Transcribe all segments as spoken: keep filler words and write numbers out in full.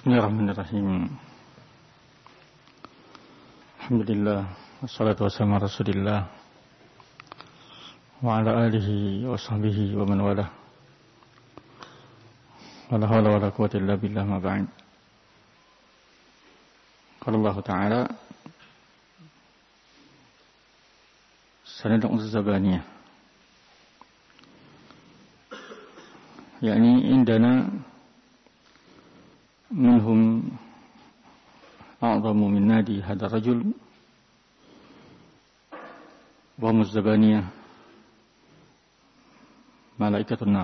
Bismillahirrahmanirrahim. Alhamdulillah wassalatu wassalamu ala Rasulillah wa ala alihi wa sahbihi wa man walah. Wala hawla wala quwwata illa billah ma ba'd. Qala Allah Ta'ala sanad'u az-zabaniyah. Yani indana منهم أعظم من نادي هذا الرجل وهم الزبانية ملائكة النار.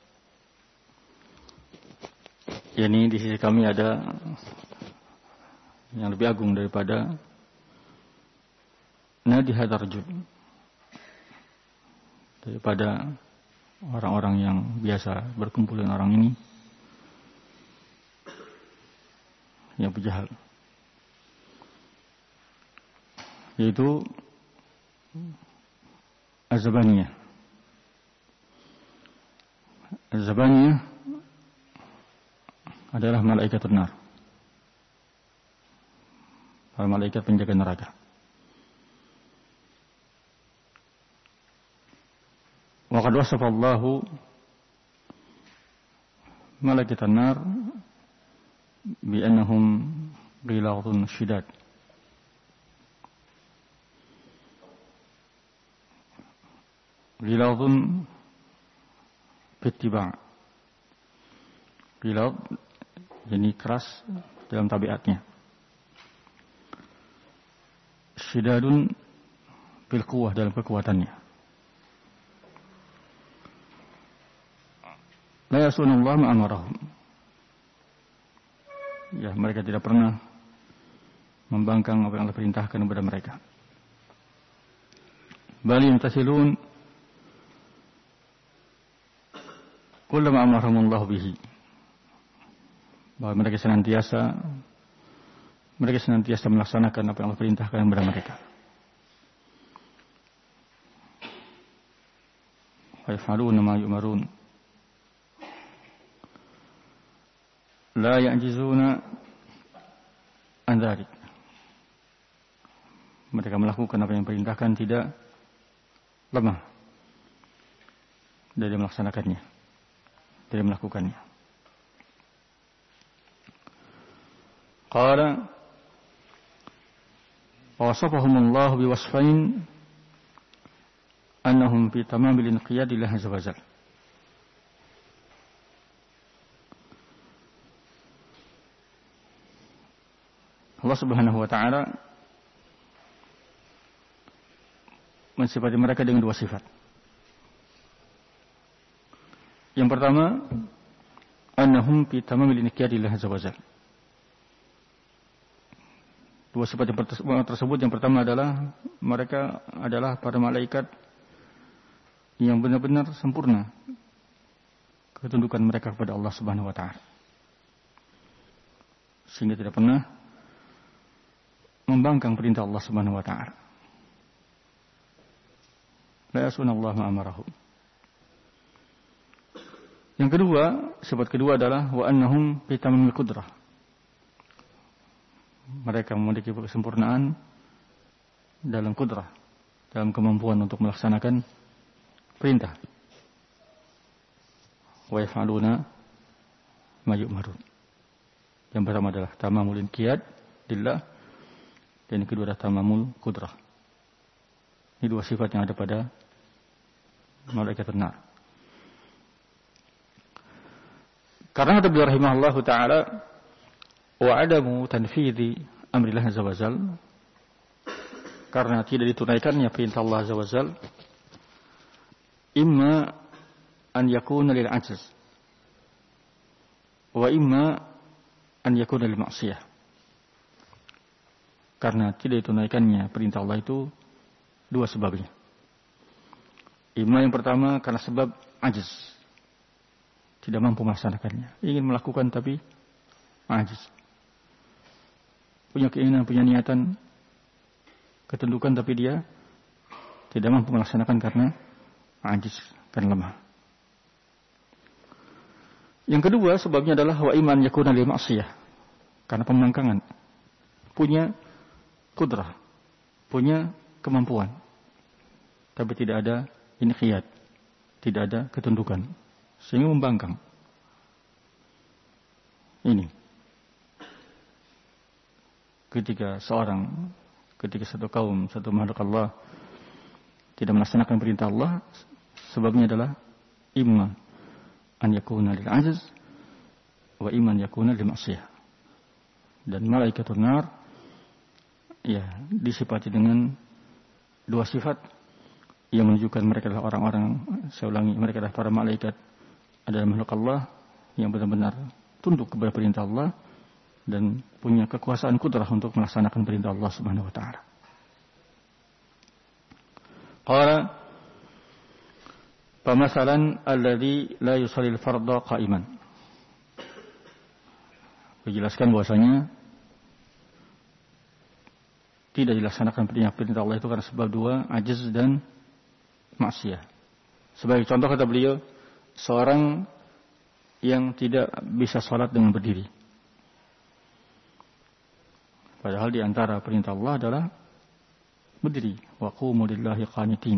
Yani di sisi kami ada yang lebih agung daripada nadi hadar rajul, daripada orang-orang yang biasa berkumpul dengan orang ini yang berjahal, yaitu Az-Zabaniyah. Az-Zabaniyah adalah malaikat benar, para malaikat penjaga neraka. Wa qad wasafa Allahu malaikat an-nar bi'annahum ghiladun syidad. Ghiladun bittiba'. Ghilad jadi keras dalam tabiatnya. Syidadun bil quwwah, dalam kekuatannya. La yasunallahu ma amarahum. Ya, mereka tidak pernah membangkang apa yang Allah perintahkan kepada mereka. Bal yamtasilun kullama amarahumullahu bihi. Bahwa mereka senantiasa mereka senantiasa melaksanakan apa yang Allah perintahkan kepada mereka. Wa yaf'aluna ma yu'marun. La ya'jizuna an dzalik. Mereka melakukan apa yang diperintahkan, tidak lemah dari melaksanakannya, dari melakukannya. Qala wasafahumullahu biwasfain annahum fi tamamil inqiyad lillahi azza wa jalla. Allah Subhanahu wa ta'ala mensifati mereka dengan dua sifat. Yang pertama, annahum fi tamamil inqiyadillah azza wa jalla. Dua sifat yang tersebut, yang pertama adalah mereka adalah para malaikat yang benar-benar sempurna ketundukan mereka kepada Allah Subhanahu wa ta'ala, sehingga tidak pernah membangkang perintah Allah Subhanahu wa ta'ala. La yasunallahu ma amarahum. Yang kedua, sifat kedua adalah wa annahum fi tamamil qudrah. Mereka memiliki kesempurnaan dalam qudrah, dalam kemampuan untuk melaksanakan perintah. Wa yaf'aluna ma yu'marun. Yang pertama adalah tamamul inqiyad lillah, dan yang kedua adalah tamamul qudrah. Ini dua sifat yang ada pada malaikat benar. Karena kata beliau rahimahullahu ta'ala, wa adamu tanfidhi amrillah azza wa jal, karena tidak ditunaikannya perintah Allah azza wa jal, imma an yakuna lil ajz wa imma an yakuna lil ma'siyah. Karena tidak ditunaikannya perintah Allah itu dua sebabnya. Ima yang pertama karena sebab ajiz, tidak mampu melaksanakannya, ingin melakukan tapi ajiz, punya keinginan, punya niatan, ketundukan, tapi dia tidak mampu melaksanakan karena ajiz, karena lemah. Yang kedua sebabnya adalah wa iman yakuna lil ma'siyah, karena pembangkangan. Punya kudrah, punya kemampuan. Tapi tidak ada inqiyad, tidak ada ketundukan, sehingga membangkang. Ini ketika seorang, ketika satu kaum, satu makhluk Allah tidak melaksanakan perintah Allah, sebabnya adalah imma an yakuna lil ajiz wa imma an yakuna lil ma'siyah. Dan malaikatun nar ya disifati dengan dua sifat yang menunjukkan mereka adalah orang-orang, saya ulangi, mereka adalah para malaikat, adalah makhluk Allah yang benar-benar tunduk kepada perintah Allah dan punya kekuasaan kudrah untuk melaksanakan perintah Allah Subhanahu wa taala. Qala pamasalan alladhi la yusalli al-fardha qa'iman. Dijelaskan bahwasanya tidak dilaksanakan perintah Allah itu karena sebab dua, ajiz dan maksiyah. Sebagai contoh kata beliau, seorang yang tidak bisa sholat dengan berdiri. Padahal di antara perintah Allah adalah berdiri. Wa qumu lillahi qanitin.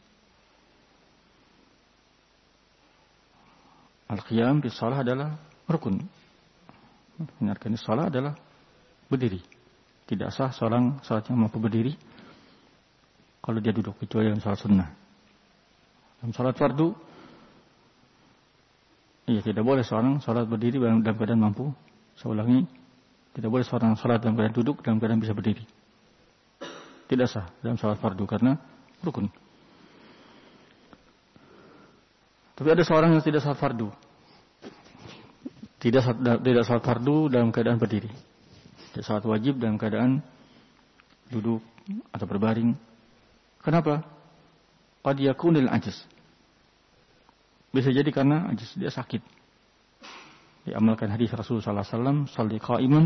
Al-qiyam di shalah adalah rukun. Benarkan di shalah adalah berdiri. Tidak sah seorang salatnya mampu berdiri kalau dia duduk, kecuali dalam salat sunnah. Dalam salat fardu, iya tidak boleh seorang salat berdiri dalam keadaan mampu. Saya ulangi, tidak boleh seorang salat dalam keadaan duduk, dalam keadaan bisa berdiri. Tidak sah dalam salat fardu karena rukun. Tapi ada seorang yang tidak salat fardu, tidak tidak salat fardu dalam keadaan berdiri. Salat wajib dalam keadaan duduk atau berbaring. Kenapa? Qad yakunil ajiz. Bisa jadi karena ajiz, dia sakit. Diamalkan hadis Rasulullah sallallahu alaihi wasallam, "Shalli qa'iman,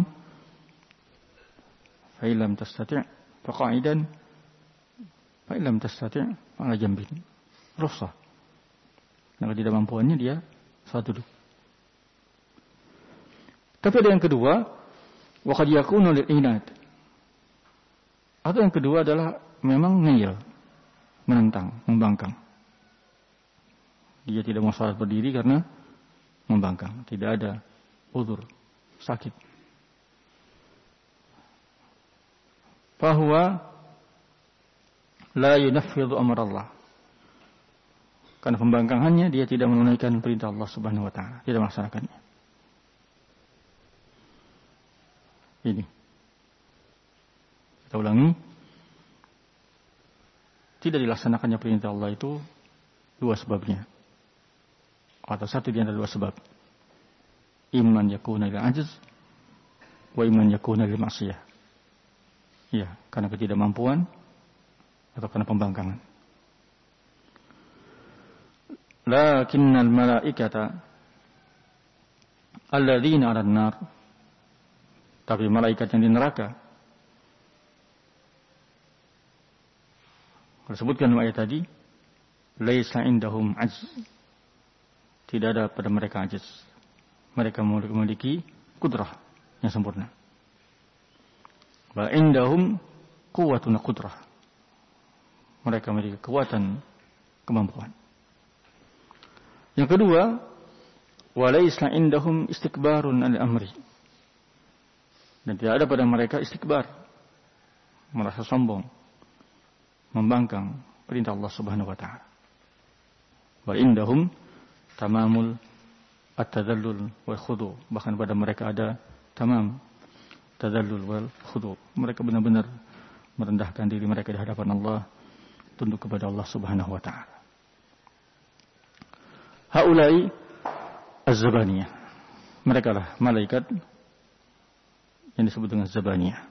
fa illam tastati' fa qa'idan, fa illam tastati' fa 'ala jambin." Rukhsah. Nah, tidak mampuannya dia salat duduk. Tapi ada yang kedua, wa qad yakunu lil inad. Atau yang kedua adalah memang ngeyel, menentang, membangkang. Dia tidak mau salat berdiri karena membangkang, tidak ada uzur, sakit. Fahuwa la yunaffidhu amr Allah. Karena pembangkangannya dia tidak menunaikan perintah Allah Subhanahu wa taala, tidak melaksanakannya. Ini kita ulangi, tidak dilaksanakannya perintah Allah itu dua sebabnya, atau satu di antara dua sebab. Iman yakuna lil ajiz wa iman yakuna lil ma'siyah. Ya, karena ketidakmampuan atau karena pembangkangan. Lakinnal malaikata alladzina 'alan nar, tapi malaikat yang di neraka, disebutkan dalam ayat tadi, laisa indahum ajz, tidak ada pada mereka ajiz. Mereka memiliki kudrah yang sempurna. Wa indahum quwwatun qudrah, mereka memiliki kekuatan, kemampuan. Yang kedua, wa laisa indahum istikbarun al amri, dan tidak ada pada mereka istikbar, merasa sombong, membangkang perintah Allah Subhanahu wa taala. Wa indahum tamamul at-tadallul wal khudu', bahkan pada mereka ada tamam tadallul wal khudu'. Mereka benar-benar merendahkan diri mereka di hadapan Allah, tunduk kepada Allah Subhanahu wa taala. Haulai az-zabaniyah, mereka lah malaikat yang disebut dengan zabaniyah.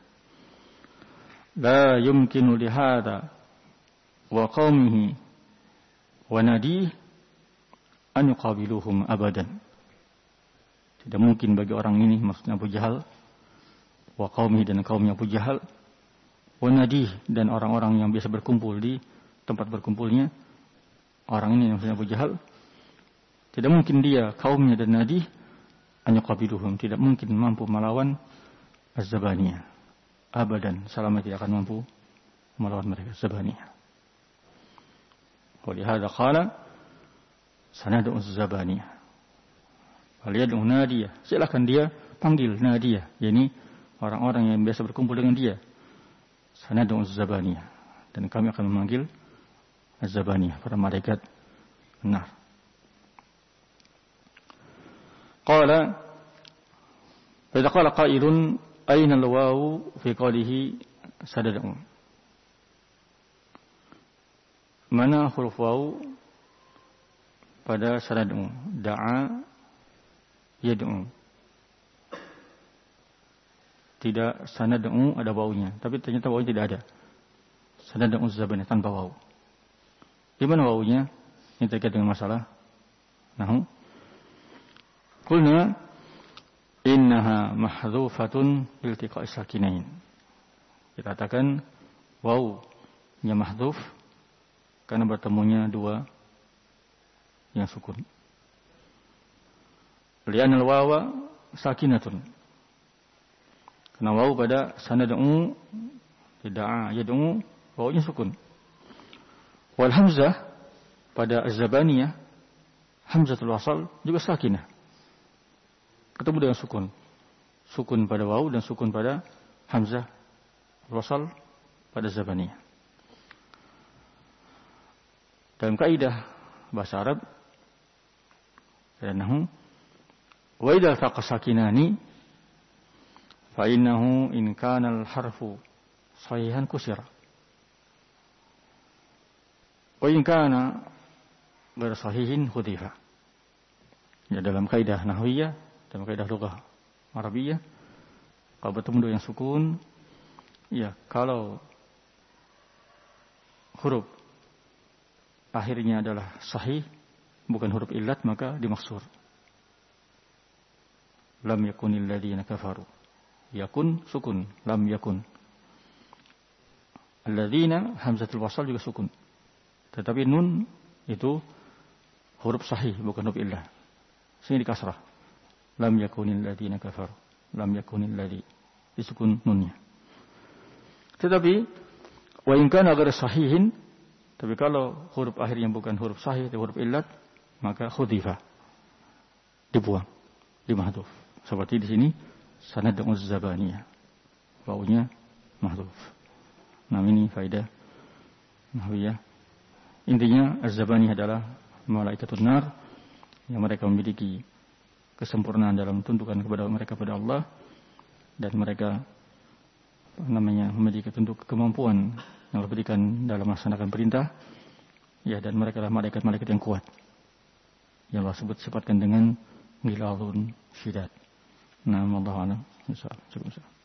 La yumkinu lihada wa qaumihi wa nadih an yuqabiluhum abadan. Tidak mungkin bagi orang ini, maksudnya Abu Jahal, wa qaumihi, dan kaumnya Abu Jahal, wa nadih, dan orang-orang yang biasa berkumpul di tempat berkumpulnya orang ini, maksudnya Abu Jahal, tidak mungkin dia, kaumnya dan nadih, an yuqabiluhum, tidak mungkin mampu melawan az-zabaniyah. Abadan, selama tidak akan mampu melawan mereka az-zabaniyah. Walihada qala sanad'u az-zabaniyah. Waliyad'u nadiyah. Silakan dia panggil nadiyah, yakni orang-orang yang biasa berkumpul dengan dia. Sanad'u az-zabaniyah. Dan kami akan memanggil az-zabaniyah, para malaikat benar. Qala fa idza qala qailun aina al-wawu fi qawlihi sadad'u. Mana huruf wawu pada sadad'u? Da'a yad'u. Tidak sanad'u ada wawunya, tapi ternyata wawunya tidak ada. Sanad'u az-zabaniyah tanpa wawu. Di mana wawunya? Ini terkait dengan masalah nahwu. Qulna innaha mahdhufatun iltiqa'i sakinain. Kita katakan wawu-nya mahdhuf karena bertemunya dua yang sukun. Li'anna al-wawa sakinatun. Karena wawu pada sanad'u tidak yad'u wawunya sukun. Wal hamzah pada az-zabaniyah hamzatul wasal juga sakinah. Ketemu dengan sukun. Sukun pada wawu dan sukun pada hamzah wasal pada zabaniyah. Dalam kaidah bahasa Arab dan nahwu wa idza altaqa sakinani fa innahu in kana al-harfu sahihan kusira wa in kana ghairu sahihin hudifa. Ya, dalam kaidah nahwiyah, dalam kaidah lughah Arabiyah, kalau bertemu dua yang sukun, ya kalau huruf akhirnya adalah sahih, bukan huruf illat, maka dimaksur. Lam yakunil ladzina kafaru. Yakun sukun, lam yakun. Alladzina hamzatul wasal juga sukun. Tetapi nun itu huruf sahih, bukan huruf illah. Sini dikasrah. Lam yakunil ladzina kafaru. Lam yakunil ladzi. Disukun nunnya. Tetapi wa in kana ghairu sahihin, tapi kalau huruf akhirnya bukan huruf sahih, huruf illat, maka khudifa. Dibuang, dimahdhuf. Seperti di sini sanad'u az-zabaniyah. Wawunya mahdhuf. Nah, ini faedah nahwiyah. Intinya az-zabaniyah adalah malaikatun nar yang mereka memiliki kesempurnaan dalam tuntukan kepada mereka kepada Allah, dan mereka namanya memiliki tunduk kemampuan yang Allah berikan dalam melaksanakan perintah, ya, dan mereka adalah malaikat-malaikat yang kuat yang Allah sebut sifatkan dengan ghiladun syidad. Nah, wallahu a'lam. Cukup.